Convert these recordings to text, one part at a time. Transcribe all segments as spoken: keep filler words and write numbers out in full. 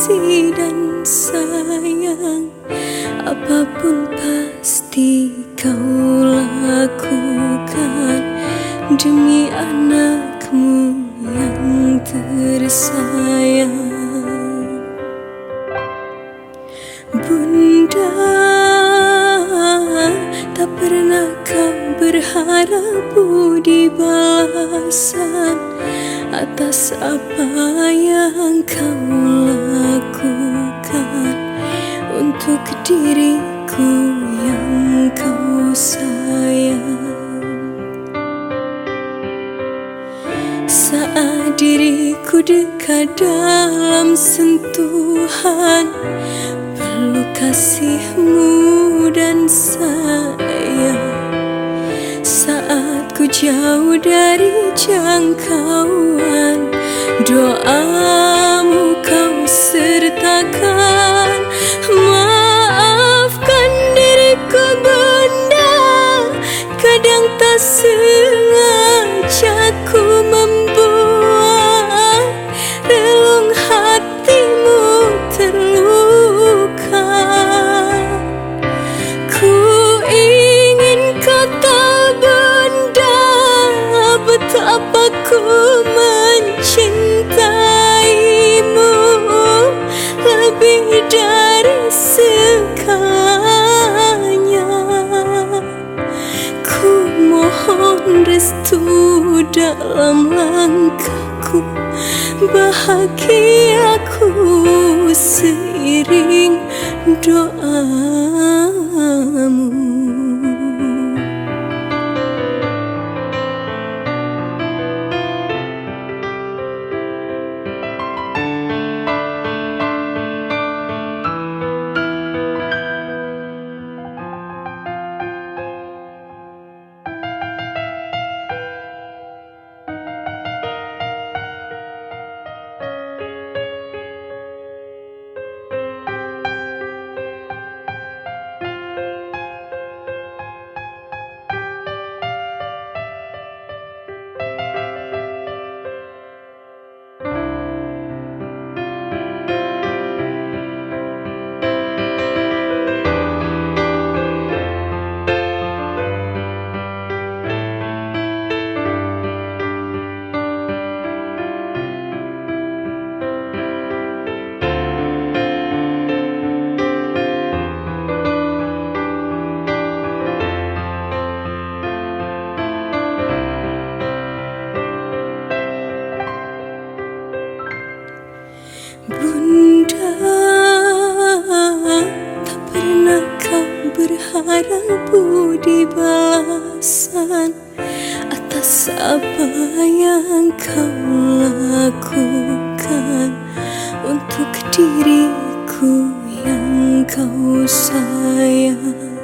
kasih dan sayang. Apapun pasti kau lakukan demi anakmu yang tersayang. Bunda, tak pernah kau berharap budi balasan atas apa yang kau lakukan untuk diriku yang kau sayang. Saat diriku dekat dalam sentuhan, perlu kasihmu dan sayang. Saat ku jauh dari jangkauan, doamu kau sertakan. Maafkan diriku Bunda, kadang tak sengaja ku membuat relung hatimu terluka. Ku ingin kau tahu Bunda, betapa ku mencintaimu lebih dari segalanya. Ku mohon restu dalam langkahku, bahagiaku seiring doamu. Bunda, tak pernah kau berharap budi balasan atas apa yang kau lakukan untuk diriku yang kau sayang.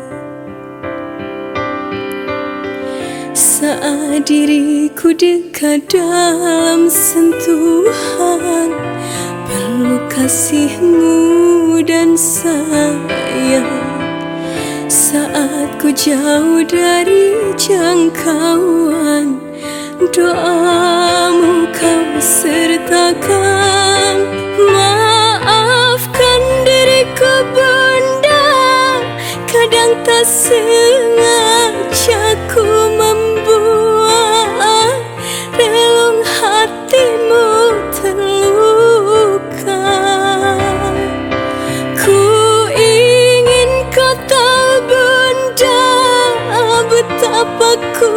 Saat diriku dekat dalam sentuhan, perlu kasihmu dan sayang. Saat ku jauh dari jangkauan, doamu kau sertakan. Maafkan diriku Bunda, kadang tak sengaja ku membuat relung hatimu terluka. Ku ingin kau tahu Bunda, betapa ku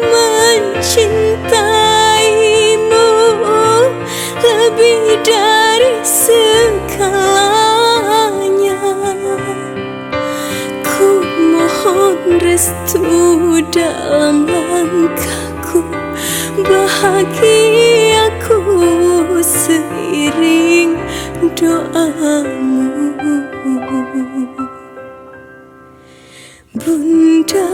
mencintaimu lebih dari segalanya. Ku mohon restu dalam langkahku, bahagiaku seiring doamu. Bunda,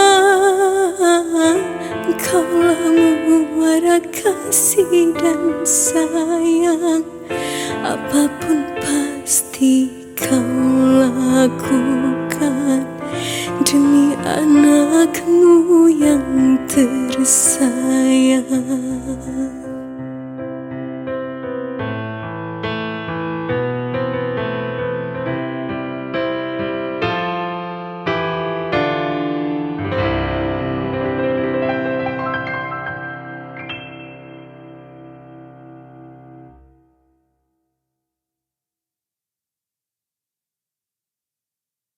Engkaulah muara kasih dan sayang. Apapun pasti kau lakukan demi anakmu yang tersayang.